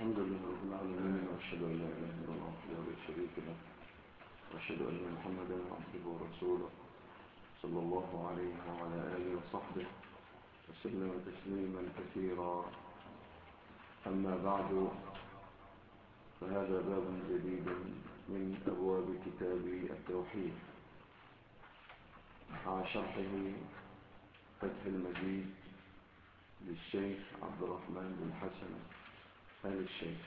الحمد لله رب العالمين، وأشهد أن لا إله إلا الله وحده لا شريك له، وأشهد أن محمدا عبده ورسوله صلى الله عليه وعلى آله وصحبه وسلم تسليما كثيرا. أما بعد، فهذا باب جديد من أبواب كتاب التوحيد مع شرحه فتح المجيد للشيخ عبد الرحمن بن حسن آل الشيخ.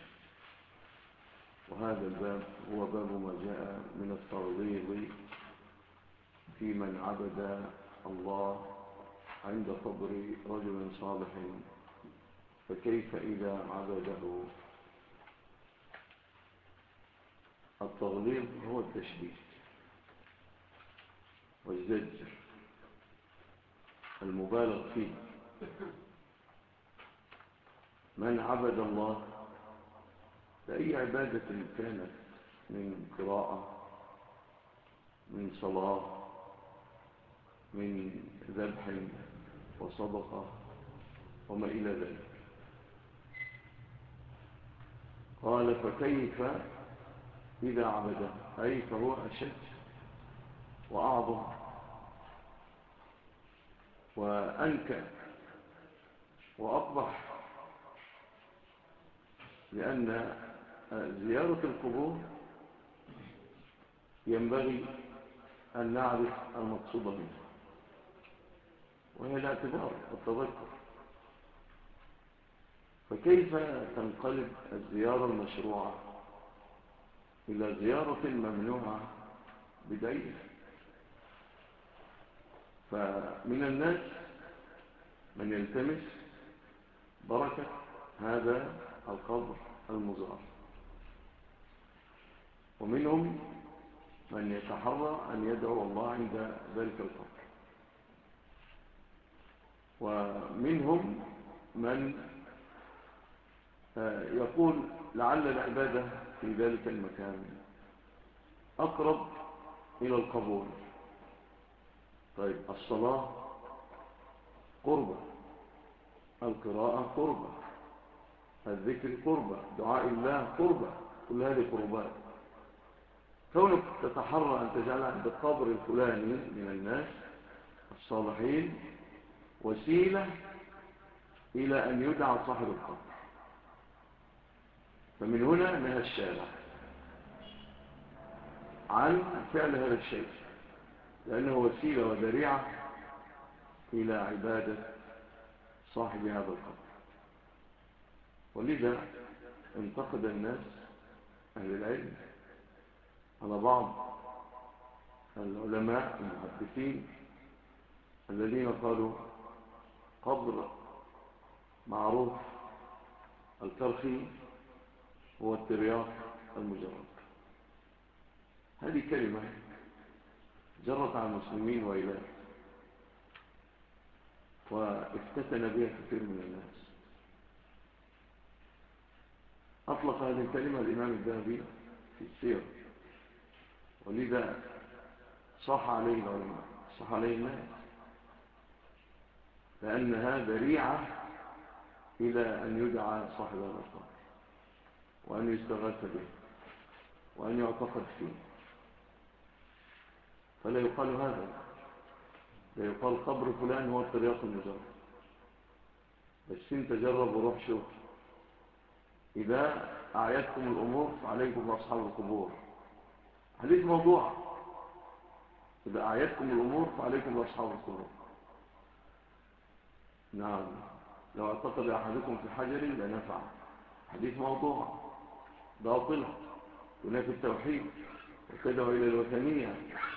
وهذا الباب هو باب ما جاء من الترغيب في من عبد الله عند قبر رجل صالح، فكيف إذا عبده؟ التغليظ هو التشديد والزجر المبالغ فيه. من عبد الله بأي عبادة كانت، من قراءة، من صلاة، من ذبح وصدقة وما إلى ذلك، قال فكيف إذا عبده، أي فهو أشد وأعظم وأنكى وأقبح، لأن زيارة القبور ينبغي أن نعرف المقصود منها، وهي الاعتبار والتذكر. فكيف تنقلب الزيارة المشروعة إلى زيارة ممنوعة بدعية؟ فمن الناس من يلتمس بركة هذا القبر المزار، ومنهم من يتحرى أن يدعو الله عند ذلك القبر، ومنهم من يقول لعل العبادة في ذلك المكان أقرب إلى القبول. طيب، الصلاة قربة، القراءة قربة، الذكر قربة، دعاء الله قربة، كل هذه قربات. كونك تتحرى أن تجعل عند القبر الفلاني من الناس الصالحين وسيلة إلى أن يدعى صاحب القبر، فمن هنا نهى الشارع عن فعل هذا الشيء، لأنه وسيلة وذريعة إلى عبادة صاحب هذا القبر. ولذا انتقد الناس أهل العلم على بعض العلماء المحدثين الذين قالوا قبر معروف الكرخي هو الترياق المجرد. هذه كلمة جرت على المسلمين وإله، وافتتن بها كثير من الناس. أطلق هذه الكلمة الإمام الذهبي في السير، ولذا صح عليه العلماء، صح عليه الناس، لأنها ذريعة إلى أن يدعى صاحب هذا القبر، وأن يستغاث به، وأن يعتقد فيه. فلا يقال هذا، لا يقال قبر فلان هو الترياق المجرد، بس انت جرب وروح شوف. إذا أعيتكم الأمور فعليكم بأصحاب القبور، حديث موضوع. إذا أعيتكم الأمور فعليكم بأصحاب القبور. نعم، لو اعتقد أحدكم في حجر لنفع، حديث موضوع باطل تنافي التوحيد وتدعو إلى الوثنية.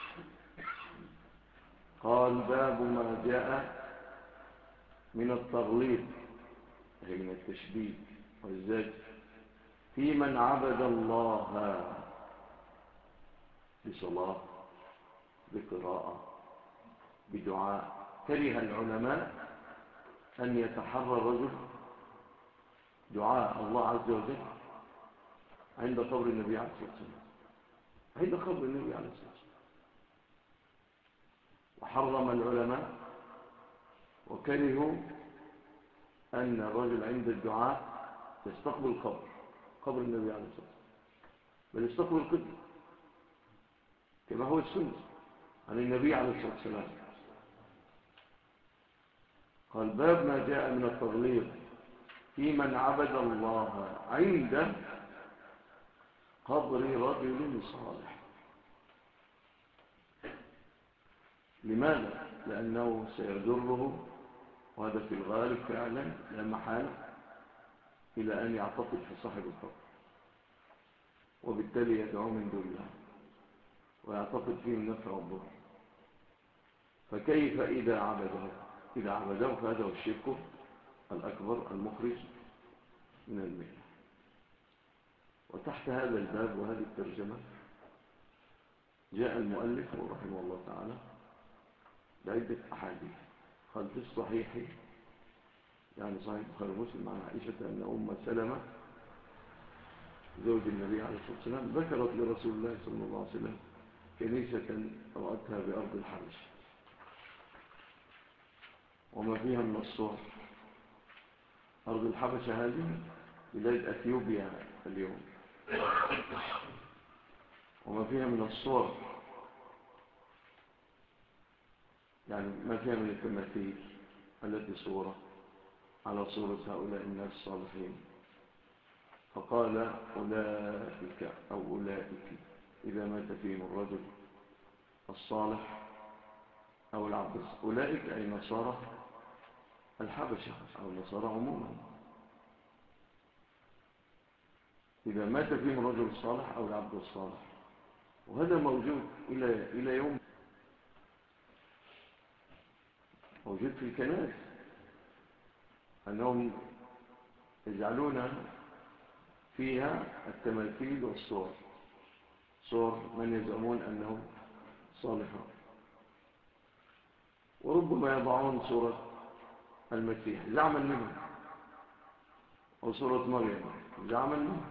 قال باب ما جاء من التغليظ، أي من التشديد والزجر، في من عبد الله بصلاة، بقراءة، بدعاء. كره العلماء أن يتحرى الرجل دعاء الله عز وجل عند قبر النبي عليه الصلاة والسلام، عند قبر النبي عليه الصلاة والسلام. وحرم العلماء وكرهوا أن الرجل عند الدعاء يستقبل القبر، قبر النبي عليه الصلاة والسلام، بل استقبل القبلة كما هو السنة عن النبي عليه الصلاة والسلام. قال باب ما جاء من التغليظ في من عبد الله عند قبر رجل صالح. لماذا؟ لأنه سيجره، وهذا في الغالب فعلا لا محالة، إلى أن يعتقد في صاحب القبر، وبالتالي يدعو من دون الله ويعتقد فيه النفع والضر. فكيف إذا عبده فهذا هو الشرك الأكبر المخرج من الملة. وتحت هذا الباب وهذه الترجمة جاء المؤلف رحمه الله تعالى بعدة أحاديث. قال في الصحيح، يعني صحيح البخاري ومسلم، عن عائشة أن أم سلمة زوج النبي عليه الصلاة والسلام ذكرت لرسول الله صلى الله عليه وسلم كنيسة رأتها بأرض الحبش وما فيها من الصور. أرض الحبشة هذه بلاد أثيوبيا اليوم، وما فيها من الصور، يعني ما فيها من التماثيل التي صورت على صورة هؤلاء الناس الصالحين. فقال أولئك أو أولئك إذا مات فيهم الرجل الصالح أو العبد الصالح، أولئك أي نصارى الحبشة أو النصارى عموما، إذا مات فيهم الرجل الصالح أو العبد الصالح. وهذا موجود إلى يوم، موجود في الكنائس، أنهم يجعلون فيها التماثيل والصور، صور من يزعمون أنهم صالحون، وربما يضعون صورة المسيح زعما منه، أو صورة مريم زعما منه،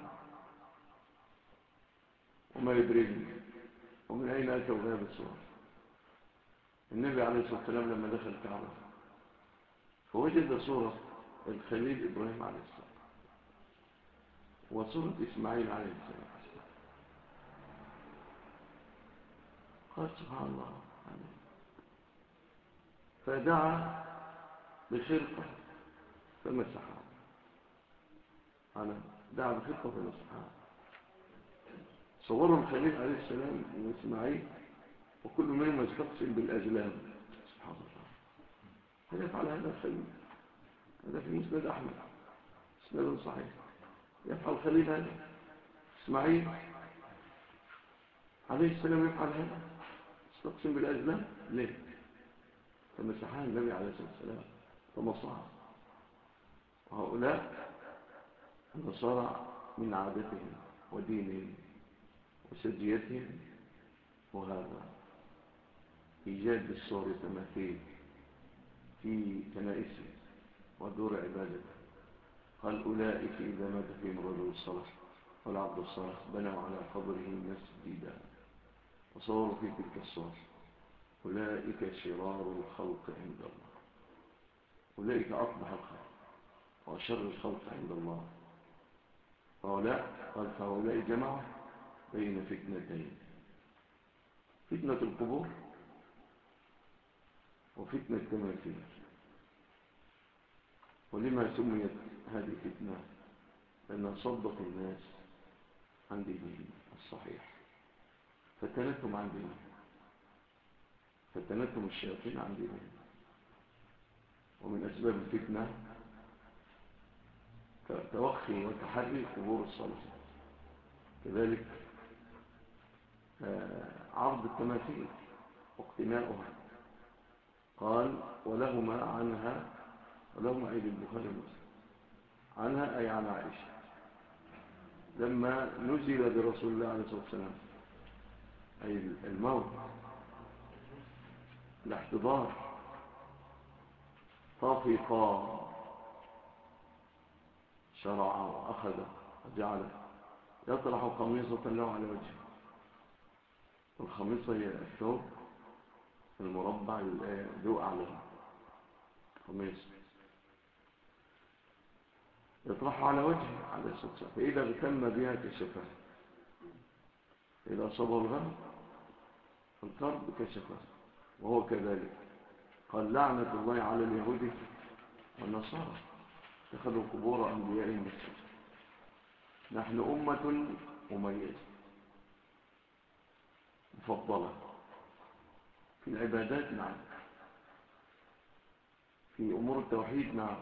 وما يدريهم ومن أين أتوا بهذه الصور. النبي عليه الصلاة والسلام لما دخل الكعبة فوجد صورة الخليل إبراهيم عليه السلام وصورة إسماعيل عليه السلام. قال سبحان الله، فدعا بخرقة فمسحها، دعا بخرقة فمسحها. صوروا الخليل عليه السلام وإسماعيل وكل منهم يستقسم بالأزلام. سبحان الله، هل يفعل هذا الخليل؟ هذا في مسند أحمد مسند صحيح. يفعل الخليل هذا؟ إسماعيل عليه السلام يفعل هذا؟ يستقسم بالأزلام ليه؟ فمسحها النبي عليه الصلاة والسلام فمصعها. وهؤلاء النصارى من عادتهم ودينهم وسجيتهم وهذا إيجاد الصور والتماثيل في كنائسهم ودور عبادته. قال أولئك إذا مات فيهم الرجل الصالح والعبد الصالح بنوا على قبره مسجدا وصوروا في تلك الصور. أولئك شرار الخلق عند الله، أولئك أقبح الخلق وأشر الخلق عند الله. فهؤلاء جمعوا بين فتنتين، فتنة القبور وفتنة التماثيل. ولما سميت هذه فتنة؟ لأنها صدت الناس عن دينهم الصحيح، فتنتهم عن دينهم، فتنتهم الشياطين عن دينهم. ومن أسباب الفتنة توخي وتحري قبور الصالحين، كذلك عرض التماثيل واقتناؤها. قال ولهما عنها، ولهما أيدي البخاري ومسلم عنها أي عن عائشة لما نزل برسول الله عليه الصلاة والسلام، أي الموت، الاحتضار، طافقا شرع وأخذ وجعل يطرح قميصة له على وجهه. والخميصة هي الثوب المربع ذو أعلى قميص. يطرحها على وجهه عليه الصلاة والسلام، فإذا اغتم بها كشفها، إذا أصابه الغم الكرب كشفه، وهو كذلك. قال لعنة الله على اليهود والنصارى اتخذوا قبور أنبيائهم مسجدا. نحن أمة مميزة مفضلة في العبادات، نعم، في أمور التوحيد، نعم،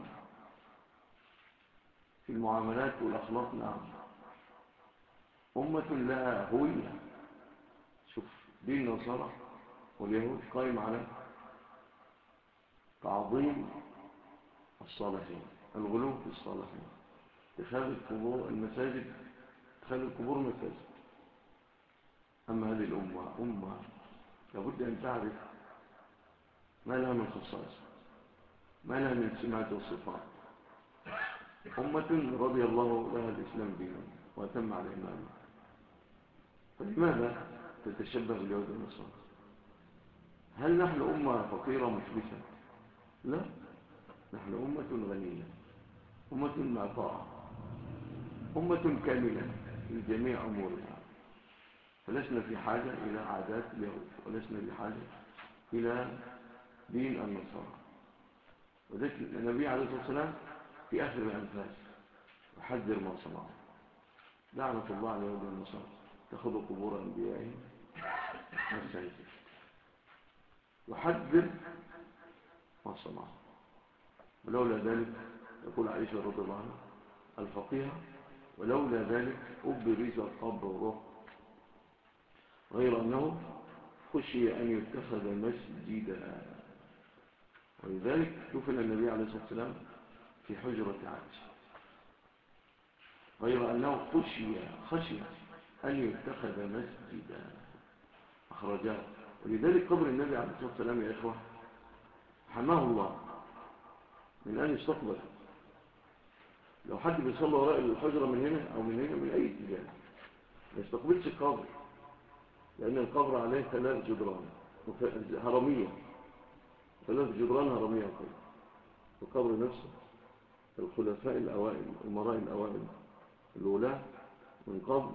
في المعاملات والأخلاق، نعم، أمة لها هوية. شوف دين النصارى واليهود قائم على تعظيم الصالحين، الغلو في الصالحين، اتخاذ القبور المساجد، اتخاذ القبور مساجد. أما هذه الأمة أمة لابد أن تعرف ما لها من خصائص، ما لها من سمات وصفات. أمة رضي الله لها الإسلام دينا وأتم على إيمانه، فلماذا تتشبه باليهود والنصارى؟ هل نحن أمة فقيرة مفلسة؟ لا، نحن أمة غنية، أمة معطاءة، أمة كاملة في جميع أمورها. فلسنا في حاجة إلى عادات اليهود، ولسنا بحاجة إلى دين النصارى. وذلك النبي عليه الصلاة والسلام في آخر الأنفاس يحذر ما صنعوا. لعنة الله على اليهود والنصارى اتخذوا قبور أنبيائهم مساجد. يحذر ما صنعوا. ولولا ذلك، يقول عائشة رضي الله عنها الفقيهة، ولولا ذلك أبرز قبره، غير أنه خشي أن يتخذ مسجدا. ولذلك دفن النبي عليه الصلاة والسلام في حجرة عائشة، غير أنه خشي أن يتخذ مسجدا، أخرجاه. ولذلك قبر النبي عليه الصلاة والسلام يا إخوة حماه الله من أن يستقبل. لو حد بيصلي وراء الحجرة من هنا أو من هنا من أي اتجاه ما يستقبلش القبر، لأن القبر عليه 3 جدران هرمية، 3 جدران هرمية القبر. القبر نفسه الخلفاء الأوائل، الأمراء الأوائل الأولى من قبل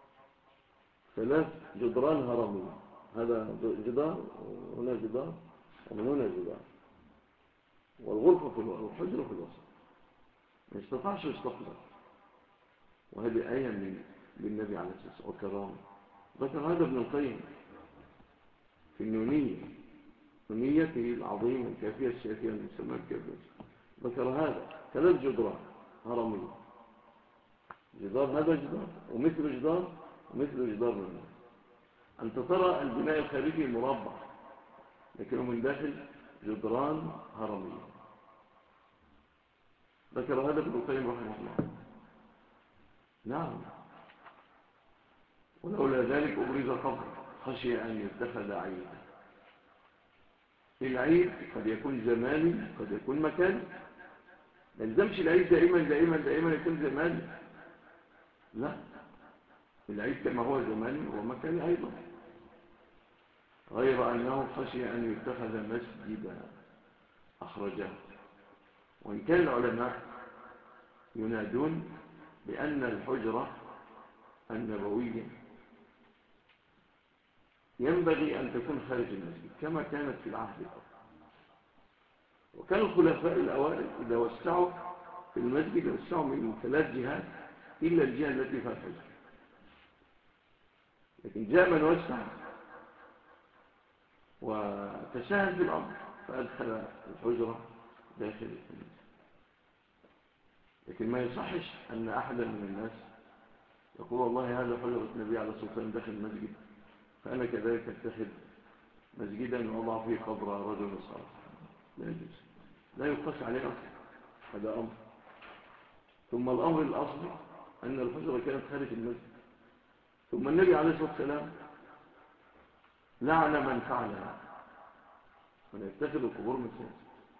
3 جدران هرمية، هذا جدار وهنا جدار ومن هنا جدار، والغرفة في الوسط والحجرة في الوسط، ما يستطيعش يستقبل. وهذه آية من النبي عليه الصلاة والسلام وكرامه. ذكر هذا ابن القيم في النونية، نونيته العظيمة الكافية الشافية المسمى الكافية، ذكر هذا 3 جدران هرمية، جدار هذا جدار ومثل جدار ومثل جدار من هنا. أنت ترى البناء الخارجي مربع، لكنه من داخل جدران هرمية. ذكر هذا ابن القيم رحمه الله. نعم. ولولا ذلك أبرز قبر، خشي أن يتخذ عيدا. العيد قد يكون زماني قد يكون مكاني، ما يلزمش العيد دائما يكون زماني، لا، العيد كما هو زماني هو مكاني أيضا. غير أنه خشي أن يتخذ مسجدا، أخرجه. وإن كان العلماء ينادون بأن الحجرة النبوية ينبغي أن تكون خارج المسجد كما كانت في العهد الأول. وكان الخلفاء الأوائل إذا وسعوا في المسجد وسعوا من 3 جهات إلا الجهة التي فيها الحجرة. لكن جاء من وسع وتساهل في الأمر فأدخل الحجرة داخل المسجد. لكن ما يصحش أن أحدا من الناس يقول والله هذا حجرة النبي عليه الصلاة والسلام داخل المسجد، فأنا كذلك أتخذ مسجدا وأضع فيه قبر رجل صالح. لا يجوز، لا يقاس عليه أصلا، هذا أمر. ثم الأمر الأصلي أن الحجرة كانت خارج المسجد. ثم النبي عليه الصلاة والسلام لعن من فعلها، من يتخذ القبور مساجد.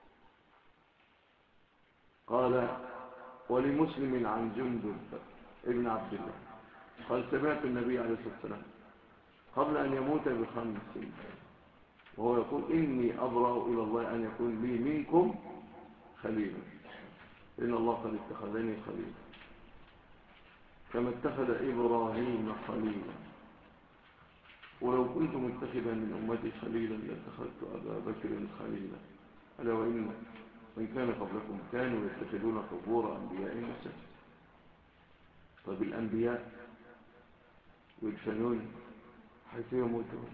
قال ولمسلم عن جندب ابن عبد الله قال سمعت النبي عليه الصلاة والسلام قبل أن يموت ب5 وهو يقول إني أبرأ إلى الله أن يكون لي منكم خليلا. إن الله قد اتخذني خليلا كما اتخذ إبراهيم خليلا ولو كنت متخذا من أمتي خليلا لاتخذت أبا بكر خليلا ألا وإن من كان قبلكم كانوا يتخذون قبور أنبيائهم مساجد. طب الأنبياء يدفنون حيث يموتون،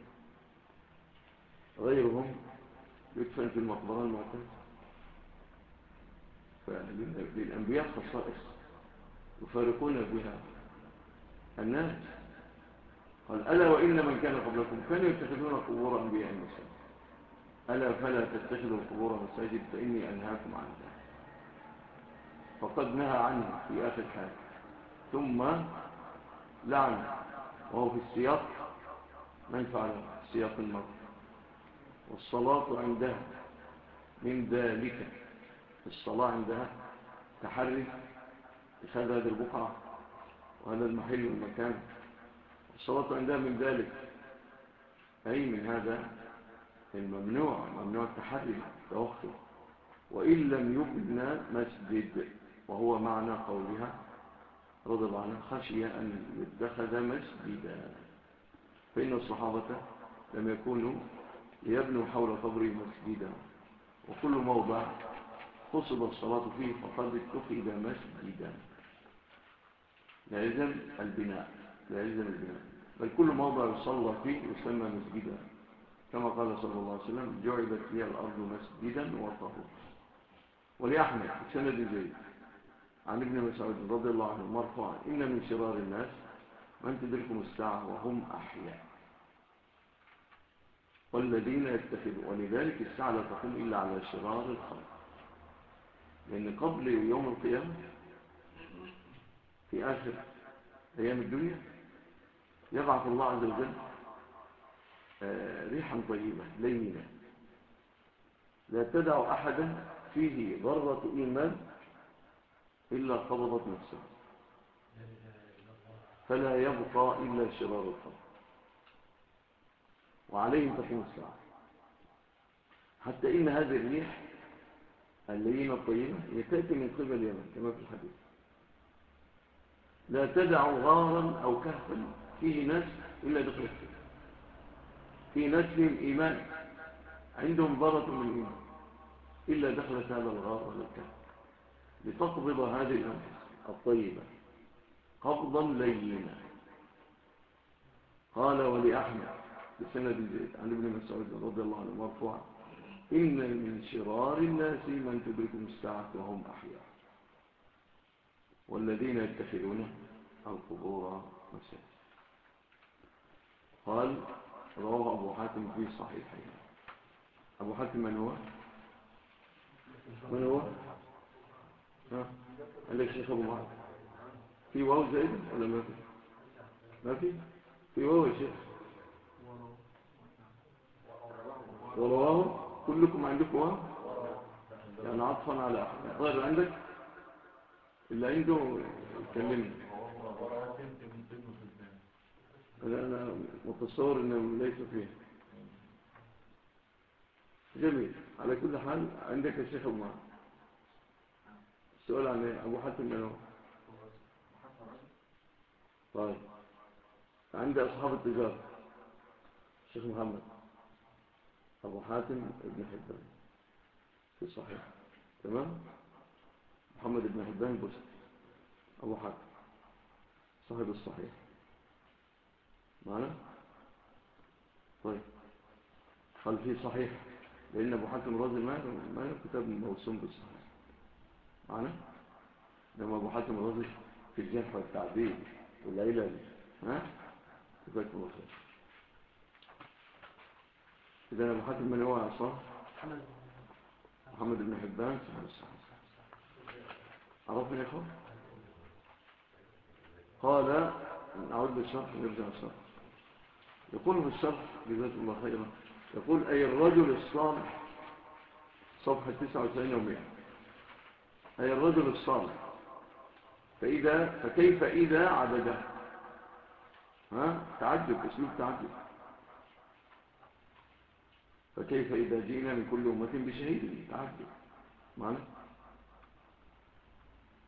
غيرهم يدفن في المقبرة المعتادة. فللأنبياء خصائص يفارقون بها الناس. قال ألا وإن من كان قبلكم كانوا يتخذون قبور أنبيائهم مساجد ألا فلا تتخذوا القبور مساجد فإني أنهاكم عن ذلك. فقد نهى عنه في آخر حال ثم لعن، وهو في السياق من فعله سياق المرء. والصلاة عندها من ذلك، الصلاة عندها تحري اتخاذ هذه البقعة وهذا المحل والمكان. الصلاة عندها من ذلك أي من هذا الممنوع، ممنوع التحري توخي. وإن لم يبنى مسجد، وهو معنى قولها رضي الله عنه خشي أن يتخذ مسجدا، فإن الصحابة لم يكونوا ليبنوا حول قبره مسجدا، وكل موضع قصد الصلاة فيه فقد اتخذ مسجدا. لا يلزم البناء، لا يلزم البناء، بل كل موضع يصلى فيه يسمى مسجدا، كما قال صلى الله عليه وسلم جعلت لي الأرض مسجدا وطهورا. ولأحمد سند زيد عن ابن مسعود رضي الله عنه مرفوعا إن من شرار الناس من تدركهم الساعة وهم أحياء والذين يتخذون، ولذلك الساعة لا تقوم إلا على شرار الخلق، لأن قبل يوم القيامة في آخر أيام الدنيا يبعث الله عز وجل ريحا طيبة لينة لا تدع أحدا فيه ذرة إيمان إلا قبضت نفسه، فلا يبقى إلا شرار الخلق، وعليهم تقوم الساعة. حتى إن هذه الريح اللينة الطيبة هي تأتي من قبل اليمن كما في الحديث، لا تدع غارا أو كهفا فيه ناس إلا دخلت فيه ناس فيهم إيمان عندهم ذرة من إيمان إلا دخلت هذا الغار ولا الكهف لتقبض هذه الأنفس الطيبة قبضا لينا. قال ولأحمد بسند زيد عن ابن مسعود رضي الله عنه مرفوعا إن من شرار الناس من تدركهم الساعة وهم أحياء والذين يتخذون القبور مساجد. قال رواه أبو حاتم في صحيحه. أبو حاتم من هو؟ من هو؟ قال لك شيخ أبو معاذ في واو زائد ولا ما في؟ ما في؟ في واو يا شيخ. ورواه كلكم عندكم واو يعني عطفا على أحد. غير عندك اللي عنده يكلمني. أنا متصور إنه ليس فيه. جميل. على كل حال عندك يا شيخ أبو معاذ السؤال عن أبو حاتم من هو؟ طيب عند أصحاب التجارة الشيخ محمد أبو حاتم ابن حبان في الصحيح تمام. محمد ابن حبان البستي أبو حاتم صاحب الصحيح معنا. طيب قال فيه صحيح لأن أبو حاتم الرازي ما له كتاب موسوم بالصحيح معنا. لما أبو حاتم الرازي في الجرح والتعديل والعلل كفاية الله خير. إذن أبو حاتم من هو عصام؟ محمد بن حبان صاحب الصحيح. عرفنا يا أخوان؟ قال نعود للشرح ونرجع الشرح. يقول في الشرح جزاك الله خيرا يقول أي الرجل الصالح صفحة 99 و100 أي الرجل الصالح فكيف إذا عبده تعجب اسلوب تعجب فكيف إذا جئنا من كل أمة بشهيد تعجب معنا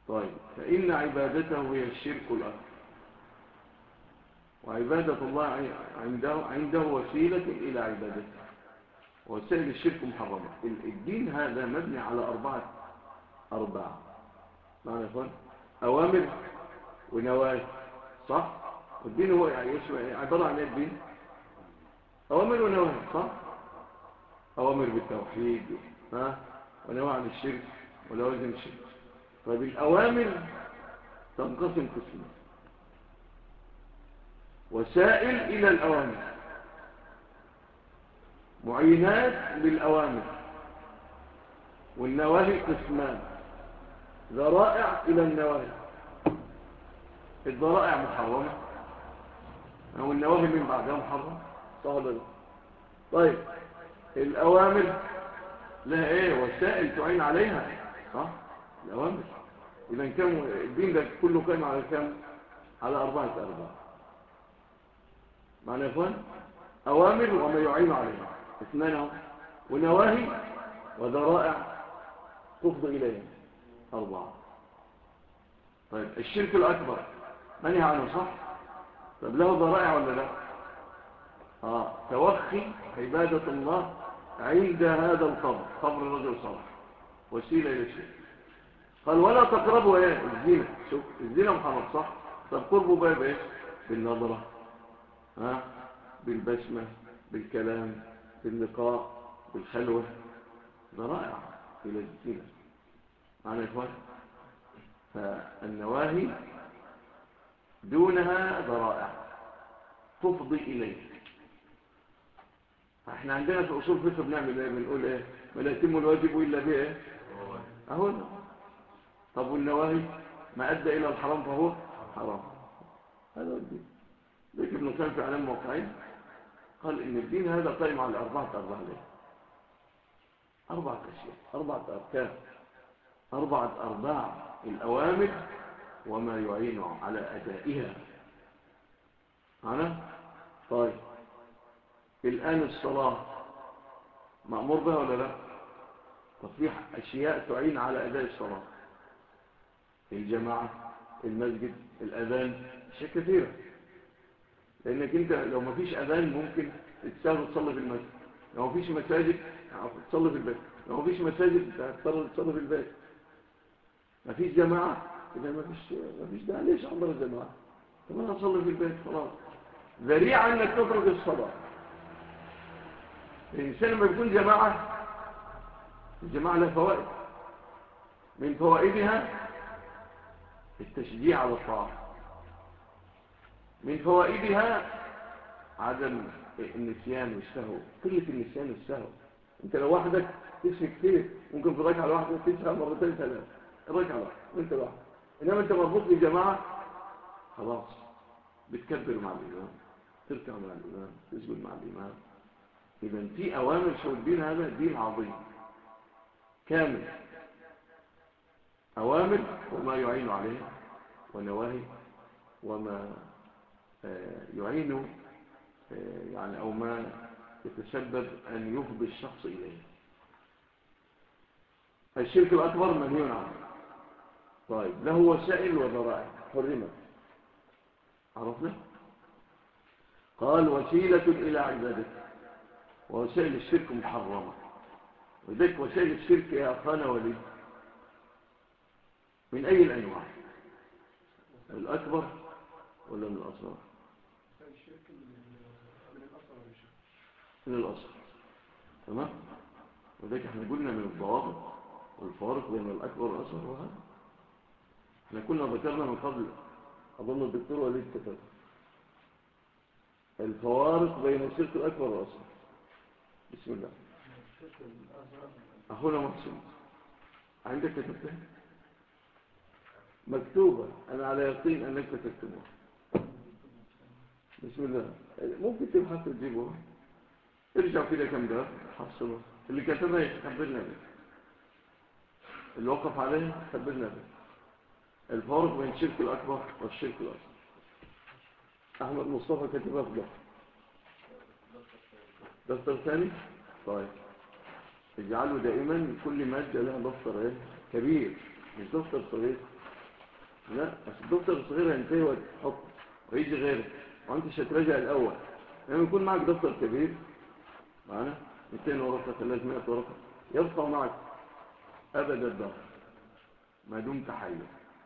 طيب فإن عبادته هي الشرك الأكبر، وعبادة الله عنده وسيلة إلى عبادته، وسائل الشرك محرمة. الدين هذا مبني على أربعة معنى يا أخوان، أوامر ونواهي، صح؟ والدين هو عبارة عن الدين أوامر ونواهي، صح؟ أوامر بالتوحيد ونواهي عن الشرك ولوازم الشرك. طيب الأوامر تنقسم قسمين: وسائل إلى الأوامر، معينات للأوامر. والنواهي قسمان: ذرائع إلى النواهي، الذرائع محرمة والنواهي من بعدها محرمة، صح ولا لا؟ طيب الأوامر لها إيه؟ وسائل تعين عليها، صح؟ الأوامر إذا كم الدين ده كله قائم على كم؟ على أربعة أرباع. معنى يا إخوان أوامر وما يعين عليها اثنان، ونواهي وذرائع تفضي إليها أربعة. طيب الشرك الأكبر منهي عنه، صح؟ طب له ذرائع ولا لا؟ توخي عبادة الله عند هذا القبر، قبر الرجل الصالح، وسيلة إلى الشرك. قال ولا تقربوا الزنا. شوف الزنا محرم، صح؟ طب قربوا بقى بايش؟ بالنظرة، بالبسمة، بالكلام، باللقاء، بالخلوة، ذرائع إلى الزنا. معنى يا إخوان فالنواهي دونها ذرائع تفضي إليه. احنا عندنا في أصول فقه بنعمل ايه؟ بنقول ايه؟ ما لا يتم الواجب إلا به ايه؟ أهونا. طب والنواهي ما أدى إلى الحرام فهو حرام. هذا الدين. ذلك ابن القيم في أعلام الموقعين قال إن الدين هذا قائم على أربعة أرباع. أربعة أشياء، أربعة أركان، أربعة أرباع: الأوامر وما يعين على أدائها. طيب الآن الصلاة مأمور بها ولا لا؟ تصبيح أشياء تعين على أداء الصلاة: الجماعة، المسجد، الأذان، أشياء كثيرة. لأنك أنت لو ما فيش أذان ممكن تتساهل تصلي في المسجد، لو ما فيش مساجد تصلي في البيت، لو ما فيش مساجد تضطر تصلي في البيت. ما فيش جماعة، إذا ما فيش داعي ليش أحضر الجماعة؟ طب أنا أصلي في البيت خلاص. ذريعة أنك تترك الصلاة. الإنسان لما يكون جماعة، الجماعة لها فوائد، من فوائدها التشجيع على الطاعة، من فوائدها عدم النسيان والسهو، قلة النسيان والسهو. انت لو وحدك تسهي كتير، ممكن في الركعة الواحدة تسهى مرتين ثلاثة، الركعة الواحدة وانت لوحدك. انما انت مربوط بجماعة خلاص بتكبر مع الإمام، تركع مع الإمام، تسجد مع الإمام. إذا في أوامر. شو الدين هذا؟ دين عظيم كامل، أوامر وما يعين عليها، ونواهي وما يعين يعني أو ما يتسبب أن يفضي الشخص إليه. الشرك الأكبر منهي عنه. طيب له وسائل وذرائع حرمت، عرفنا؟ قال وسيلة إلى عبادته، ووسائل الشرك محرمة. وذلك وسائل الشرك يا أخانا ولي من أي الأنواع؟ الأكبر ولا من الأصغر؟ من الأصغر. تمام؟ وذلك احنا قلنا من الضوابط والفوارق بين الأكبر والأصغر وهذا احنا كنا ذكرنا من قبل، أظن الدكتور وليد كتب الفوارق بين الشرك الأكبر والأصغر. بسم الله. أخونا محسن عندك كتبتها مكتوبة، أنا على يقين أنك كتبتموها. بسم الله. ممكن تبحث وتجيبوها، ارجعوا كده كم باب حصلوا اللي كتبها يخبرنا به، اللي وقف عليها يخبرنا به. الفارق بين الشرك الأكبر والشرك الأصغر. أحمد مصطفى كتبها في دفتر ثاني. طيب اجعلوا دائما كل مادة لها دفتر كبير، مش دفتر صغير. لا، بس الدفتر الصغير هينتهي وتحط ويجي غيره، وانت مش هتراجع الاول. لما يكون معك دفتر كبير معنا 200 ورقه 300 ورقه يبقى معك ابد الدهر ما دمت حيا،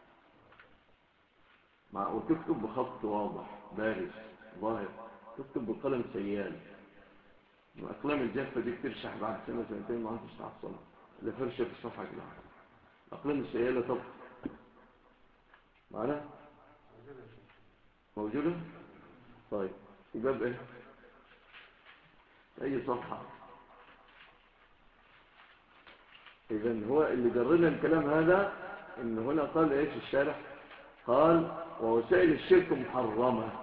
وتكتب بخط واضح بارز ظاهر، تكتب بقلم سيال. الاقلام الجافه دي بترشح بعد سنه سنتين ما انتش تحصلها الا فرشه في الصفحه كده. الاقلام السياله طب معنا موجوده. طيب يبقى بايه اي صفحه. اذا هو اللي جرنا الكلام هذا ان هنا قال ايش الشارح؟ قال ووسائل الشرك محرمه.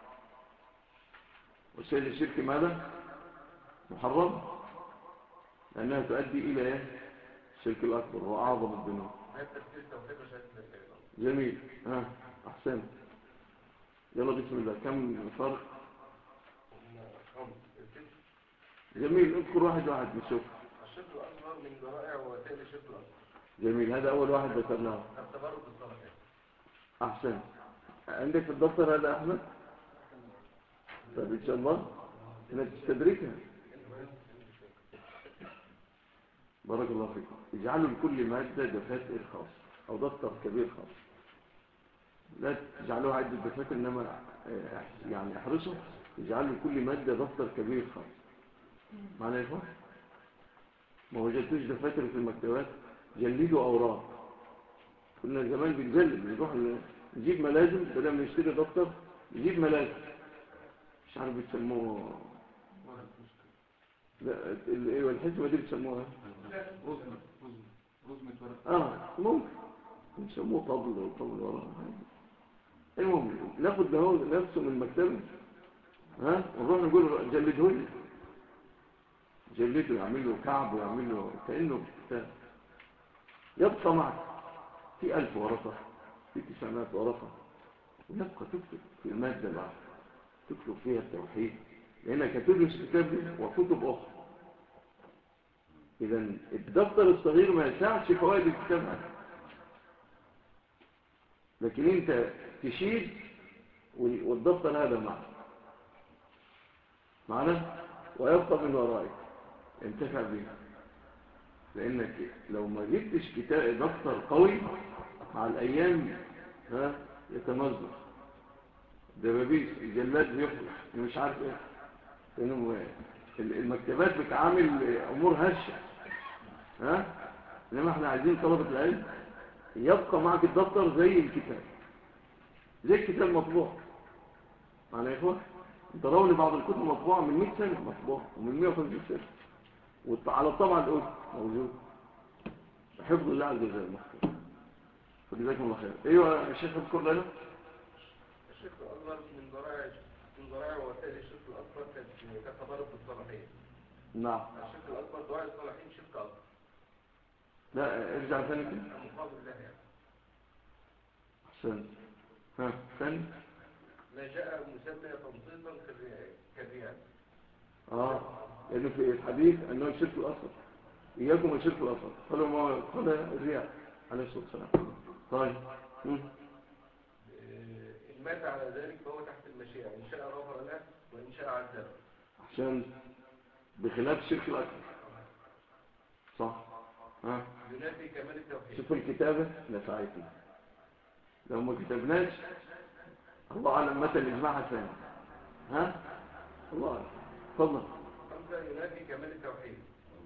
وسائل الشرك ماذا؟ محرمه، لانها تؤدي الى ايه؟ الشرك الاكبر واعظم الذنوب. جميل. احسن. يلا بسم الله. كم فرق؟ جميل. اذكر واحد واحد نشوف. الشرك الأصغر من ذرائع ووسائل الشرك الأصغر. جميل. هذا أول واحد ذكرناه. التبرك بالصالحين. أحسن. عندك في الدفتر هذا أحمد؟ طيب إن شاء الله أنك تستدركها. بارك الله فيكم. اجعلوا لكل مادة دفاتر خاص أو دفتر كبير خاص. لا تجعلوها عدة دفاتر، إنما يعني احرصوا اجعلوا لكل مادة دفتر كبير خاص. معنى إيه؟ ما وجدتوش دفاتر في المكتبات؟ جلدوا أوراق. كنا زمان بنجلد، نروح نجيب ملازم بدل ما نشتري دفتر نجيب ملازم. مش عارف بتسموه. لا ايوه الحزمه دي بتسموها رزمه. ممكن بيسموه طبل وراء. المهم ناخد ده نفسه من المكتبه ونروح نقول جلده لي. جلده يعمل له كعب ويعمل له كانه كتاب. يبقى معك في 1000 ورقه، في 900 ورقه، ويبقى تكتب في الماده الواحده تكتب فيها التوحيد، لانك هتدرس الكتاب دي وكتب اخرى. اذا الدفتر الصغير ما يساعدش فوائد الكتاب هذا، لكن انت تشيد والدفتر هذا معنا ويبقى من ورائك انتفع به. لانك لو ما جبتش كتاب دفتر قوي مع الايام يتمزق دبابيس الجلاد بيخلص مش عارف ايه. لانه المكتبات بتعامل امور هشه انما احنا عايزين طلبه العلم يبقى معك الدفتر زي الكتاب، زي الكتاب مطبوع. معنى يا اخوان ترون بعض الكتب مطبوعه من 100 سنه مطبوعه ومن 150 سنه وعلى الطبعه الاولى موجود. حفظ الله عز وجل مخطوط. فجزاكم الله خير. ايوه يا شيخ اذكر لنا. الشرك الاصغر من ذرائع ووسائل الشرك الاكبر كالتبرك بالصالحين. نعم. الشرك الاكبر دعاء الصالحين شرك اكبر. لا ارجع ثاني كده. مقابل الله يعني. احسن. ثاني. ما جاء مسمى تنصيصا كالرياء. لانه في الحديث انه الشرك الاصغر. اياكم الشرك الاصغر. قالوا ما قال الرياء عليه الصلاه والسلام. طيب. إن مات على ذلك فهو تحت المشيئة، إن شاء غفر له وإن شاء عذبه. عشان بخلاف الشرك الأكبر. صح. ينافي كمال التوحيد. شوفوا الكتابة نفعتنا. لو ما كتبناش الله أعلم متى الإجماع الثاني. الله أعلم. تفضل. 5 ينافي كمال التوحيد.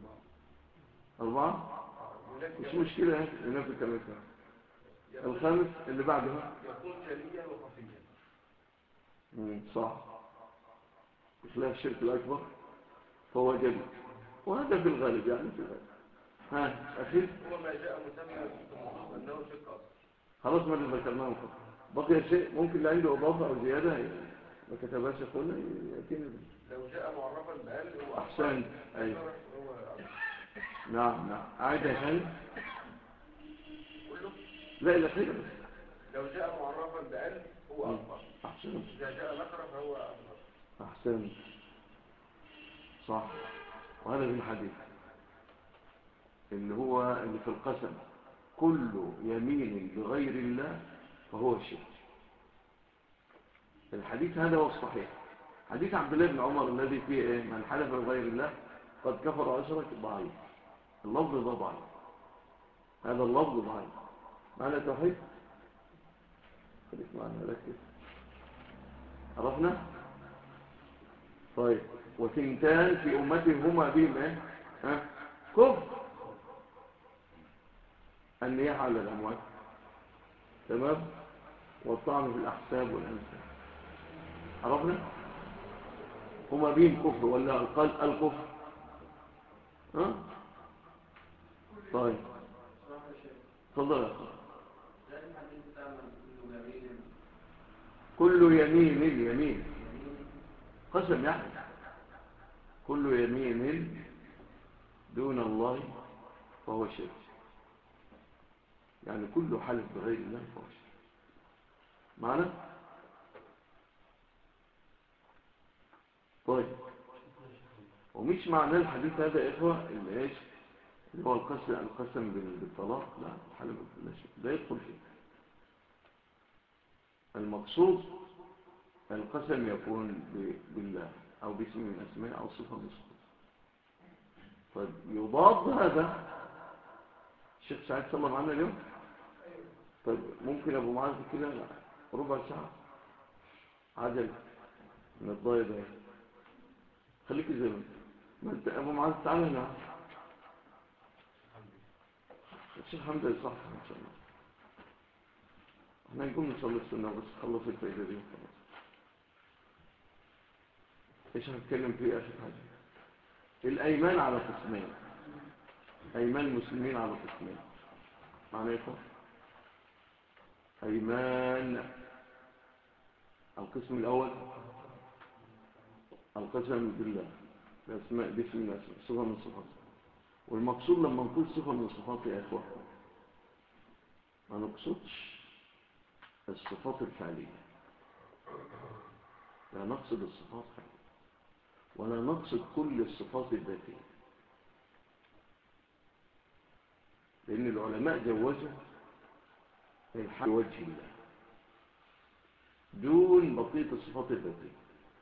4 مش مشكلة ينافي كمال التوحيد. الخامس اللي بعدها يكون جليا وخفيا. صح. بخلاف الشرك الأكبر فهو جلي، وهذا في الغالب يعني في الغالب. أخير هو ما جاء مسمى في النصوص أنه شرك أصغر. خلاص ما اللي ذكرناه فقط. بقي شيء ممكن اللي عنده إضافة أو زيادة ما كتبهاش أخونا يأتينا به. لو جاء معرفا بأل هو أحسن. أيوة. نعم أعيدها ثاني. كله؟ لا الأخير بس. لو جاء معرفا بأل هو أكبر. أحسن. إذا جاء نكرة فهو أكبر. أحسن. صح. وهذا في الحديث اللي هو اللي في القسم كل يمين بغير الله فهو شرك. الحديث هذا هو الصحيح. حديث عبد الله بن عمر الذي فيه إيه؟ من حلف بغير الله قد كفر وأشرك ضعيف. اللفظ ده ضعيف، هذا اللفظ ضعيف. معنى توحيد خليك معنا ركز. عرفنا؟ طيب، وثنتان في أمته هما بهم إيه؟ كفر. النياحة على الأموات، تمام، والطعن في الأحساب والأنساب. عرفنا؟ هما بهم كفر ولا الكفر؟ ها؟ طيب، تفضل يا أخي. كل يمين اليمين قسم يعني، كل يمين دون الله فهو شرك. يعني كل حلف بغير الله فهو شرك. معنا؟ طيب، ومش معنى الحديث هذا يا إخوة اللي إيش اللي هو القسم بالطلاق. لا، الحلف لا يدخل فيه. المقصود القسم يكون بالله أو باسم من أسماء أو صفة من صفات. طيب، يضاد هذا الشيخ سعيد صلى الله عليه اليوم. طيب، ممكن أبو معاذ كده ربع ساعة عجل من الضاية ده، خليك زي ما انت. أبو معاذ تعالى هنا. الشيخ حمد صح إن شاء الله. احنا نقوم نصلي السنة بس خلص الفائدة دي وخلاص. ايش هنتكلم فيه آخر حاجة؟ الأيمان على قسمين. أيمان المسلمين على قسمين. معنى ايه؟ أيمان القسم الأول القسم بالله باسم من الأسماء، صفة من الصفات. والمقصود لما نقول صفة من الصفات يا إخوة ما نقصدش الصفات الفعلية، لا نقصد الصفات فعلية، ولا نقصد كل الصفات الذاتية. لأن العلماء جوزوا الحق بوجه الله دون بقية الصفات الذاتية.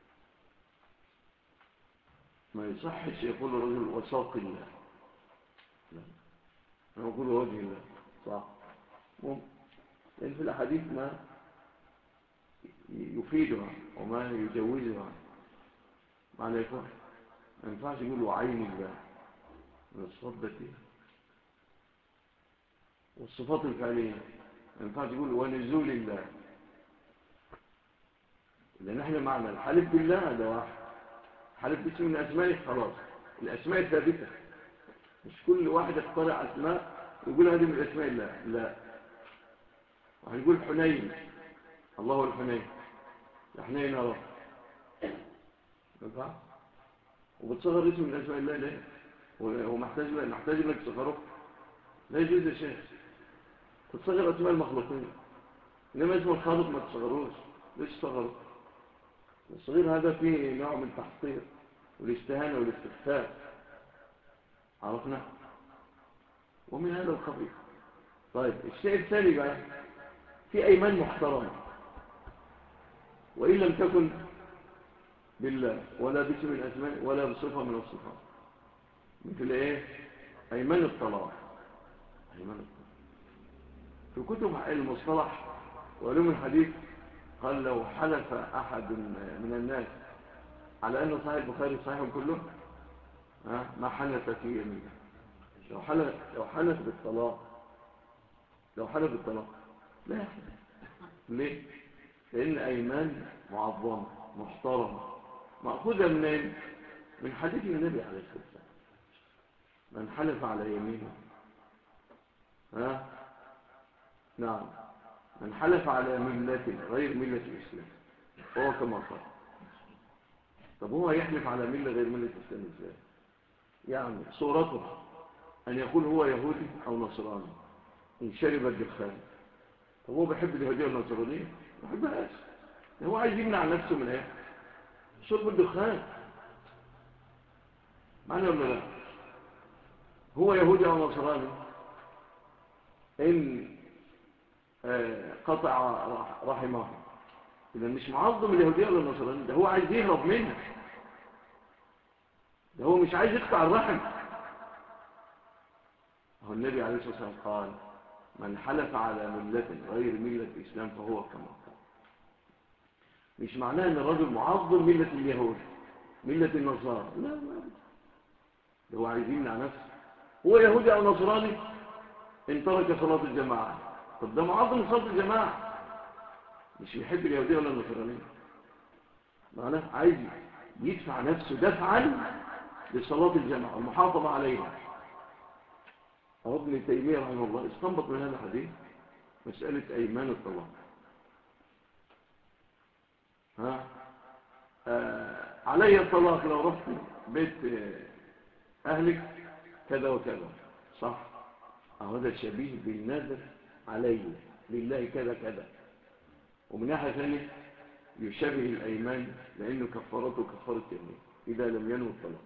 ما يصحش يقول الرجل وساق الله، لا، أنا أقول وجه الله صح. لأن في الأحاديث ما يفيدها وما يجوزها. معنى يقول ما ينفعش يقول وعين الله من الصفات الذاتية. والصفات الفعلية ما ينفعش يقول ونزول الله، لأن احنا معنى الحلف بالله ده واحد، حلف باسم من أسمائه خلاص. الأسماء الثابتة، مش كل واحد يخترع أسماء ويقول هذه من أسماء الله. لا، وهنقول حنين، الله الحنين، يا حنين يا رب، ينفع؟ وبتصغر اسم من أسماء الله ليه؟ هو محتاج انك تصغره؟ لا يجوز يا شيخ تصغر أسماء المخلوقين، إنما اسم الخالق ما تصغروش. ليش تصغره؟ الصغير هذا فيه نوع من التحقير والاستهانة والاستخفاف. عرفنا؟ ومن هذا القبيل. طيب، الشيء الثاني بقى في أيمان محترمة وإن لم تكن بالله ولا باسم الأسماء ولا بصفة من الصفات، مثل إيه؟ أيمان الطلاق. أيمان الطلاق في كتب المصطلح وعلوم الحديث قال لو حلف أحد من الناس على أن صحيح البخاري صحيح كله ما حلف في يمينه. لو حلف بالطلاق، لو حلف بالطلاق لا يحلف. ليه؟ لأن أيمان معظمة محترمة مأخوذة منين؟ من حديث النبي عليه الصلاة والسلام من حلف على يمينه نعم، من حلف على ملة غير ملة الإسلام هو كما قال. طب هو يحلف على ملة غير ملة الإسلام إزاي؟ يعني صورتها أن يقول هو يهودي أو نصراني إن شرب الدخان. طب هو بيحب اليهودية والنصرانية؟ ما بيحبهاش. هو عايز يمنع نفسه من ايه؟ شرب الدخان. معنى ولا لا؟ هو يهودي أو نصراني إن قطع رحمه، إذا مش معظم اليهودية ولا النصرانية، ده هو عايز يهرب منها، ده هو مش عايز يقطع الرحم. هو النبي عليه الصلاة والسلام قال من حلف على ملة غير ملة الإسلام فهو كما قال. مش معناه ان الرجل معظم ملة اليهود ملة النصارى، لا لا، ده هو عايز يمنع نفسه. هو يهودي او نصراني ان ترك صلاة الجماعة، طب ده معظم صلاة الجماعة، مش بيحب اليهودية ولا النصرانية، معناه عايز يدفع نفسه دفعا لصلاة الجماعة والمحافظة عليها. ابن تيمية رحمه الله استنبط من هذا الحديث مسألة أيمان الطلاق. علي الطلاق لو رحت بيت أهلك كذا وكذا، صح؟ هذا شبيه بالنذر علي لله كذا كذا. ومن ناحية ثانية يشبه الأيمان لأنه كفارته كفارة يمين إذا لم ينوي الطلاق.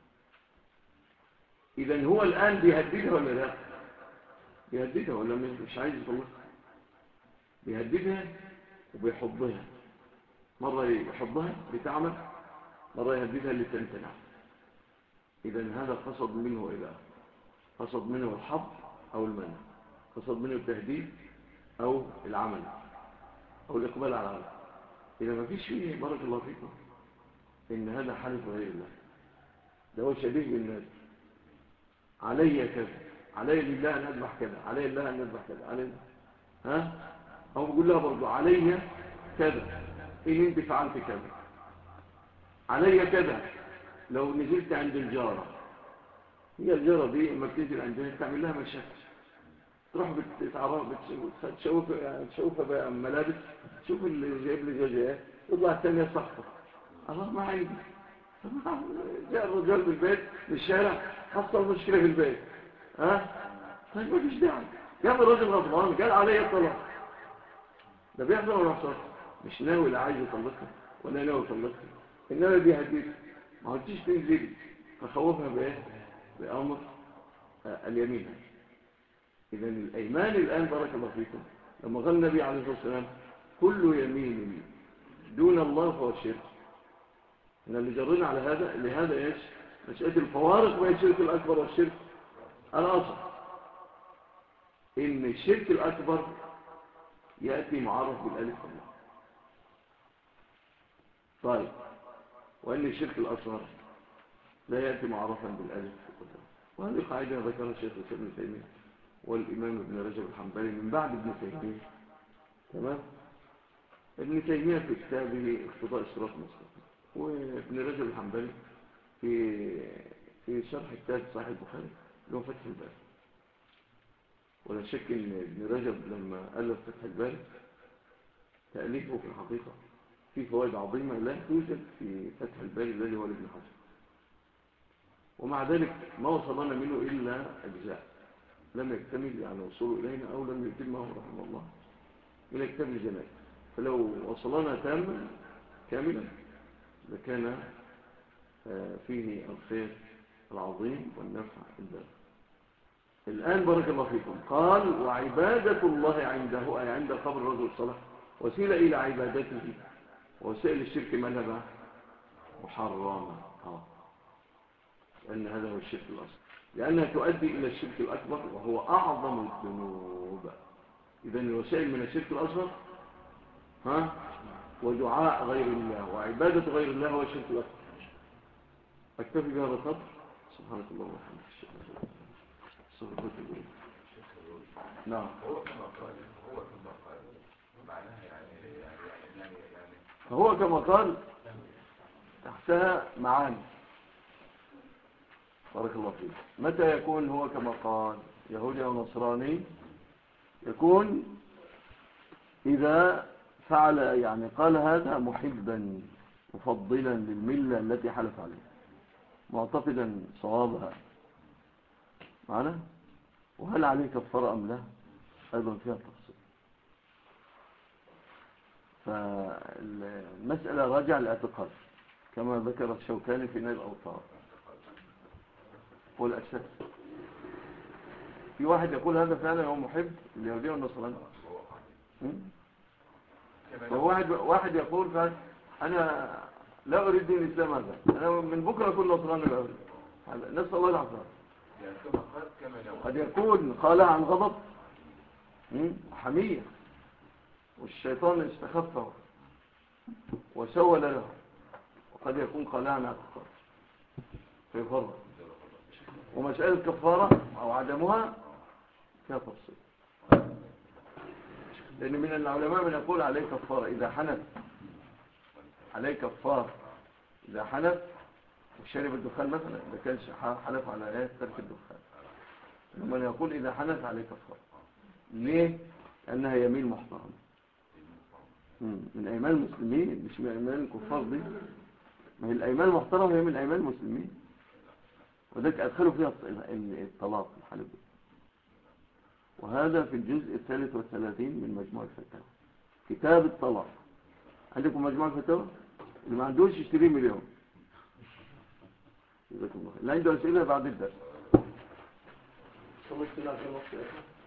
إذن هو الآن بيهددها ولا لا؟ بيهددها ولا مش عايز يطلقها؟ بيهددها وبيحضها، مرة يحضها لتعمل، مرة يهددها لتمتنع. إذن هذا قصد منه إلى قصد منه الحظ أو المنع، قصد منه التهديد أو العمل أو الإقبال على العمل. إذا ما فيش فيه بارك الله فيكم إن هذا حلف غير الله، ده هو شبيه بالناس. علي كذا، علي لله أن أذبح كذا، علي لله أن أذبح كذا، علي أو بقول لها برضو علي كذا إن أنت فعلت كذا، علي كذا لو نزلت عند الجارة. هي الجارة دي لما بتنزل عندها تعمل لها مشاكل، تروح بتتعرف تشوفها بقى ملابس، تشوف اللي جايب لي زوجات، تطلع الثانية صحفة، الله ما عندي. جاء الرجال بالبيت للشارع حصل مشكلة في البيت، طيب ما فيش داعي، قام الرجل غضبان قال علي الطلاق. ده بيحصل ولا يحصل؟ مش ناوي لا عايز يطلقها ولا ناوي يطلقها، انما بيهددها، ما قلتيش تنزلي، فخوفها بايه؟ بامر اليمين. اذا الايمان الان بارك الله فيكم لما قال النبي عليه الصلاه والسلام كل يمين دون الله فهو شرك، ان اللي جرنا على هذا لهذا ايش؟ مساله الفوارق بين الشرك الاكبر والشرك الاصغر. ان الشرك الاكبر ياتي معرف بالالف والله، طيب، وان الشرك الاصغر لا ياتي معرفا بالالف والله. وهذه قاعده ذكرها الشيخ ابن تيميه والامام ابن رجب الحنبلي من بعد ابن تيميه، تمام؟ ابن تيميه في كتابه اقتضاء الصراط المستقيم، وابن رجب الحنبلي في شرح كتاب صحيح البخاري اللي هو فتح الباري. ولا شك ان ابن رجب لما الف فتح الباري تاليفه في الحقيقه في فوائد عظيمه لا توجد في فتح الباري الذي هو لابن حجر، ومع ذلك ما وصلنا منه الا اجزاء لم يكتمل يعني وصوله الينا او لم يتمه رحمه الله من كتاب الجنائز. فلو وصلنا تاما كاملا لكان فيه الخير العظيم والنفع البالغ. الآن بارك الله فيكم قال وعبادة الله عنده أي عند قبر الرجل الصالح وسيلة إلى عبادته، وسائل الشرك مذهبة محرمة، لأن هذا هو الشرك الأصغر، لأنها تؤدي إلى الشرك الأكبر وهو أعظم الذنوب. إذن الوسائل من الشرك الأصغر ودعاء غير الله وعبادة غير الله هو الشرك الأكبر. أكتفي بهذا القدر. سبحانك اللهم وبحمدك. نعم. هو كما قال تحتها معاني بارك الله فيك. متى يكون هو كما قال يهودي أو نصراني؟ يكون إذا فعل يعني قال هذا محبا مفضلا للملة التي حلف عليها معتقدا صوابها معنا، وهل عليه كفارة أم لا أيضا فيها تفصيل. فالمسألة راجع الاعتقاد كما ذكر الشوكاني في نيل الأوطار والأساس. في واحد يقول هذا فعلا هو محب اليهودية والنصرانية فواحد يقول أنا لا أريد دين الإسلام هذا، أنا من بكرة أكون نصراني لا أريد هذا، نسأل الله العافية. قد يكون قالها عن غضب حمية، والشيطان استخفه وسول له، وقد يكون قالها عن اعتقاد فيفرق. ومسألة كفارة أو عدمها فيها تفصيل، لأن من العلماء من يقول عليه كفارة إذا حنث، عليه كفارة إذا حنث وشرب الدخان مثلا، إذا كان حلف على آيات ترك الدخان، ومن يقول إذا حنث عليه كفارة. ليه؟ لأنها يمين محترم من أيمان المسلمين، مش من أيمان الكفار دي. ما هي الأيمان المحترمة هي من أيمان المسلمين، وذلك أدخلوا فيها الطلاق الحلف. وهذا في الجزء 33 من مجموع الفتاوى، كتاب الطلاق. عندكم مجموع الفتاوى؟ اللي ما عندوش يشتريه مليون. اللي عنده أسئلة بعد الدرس.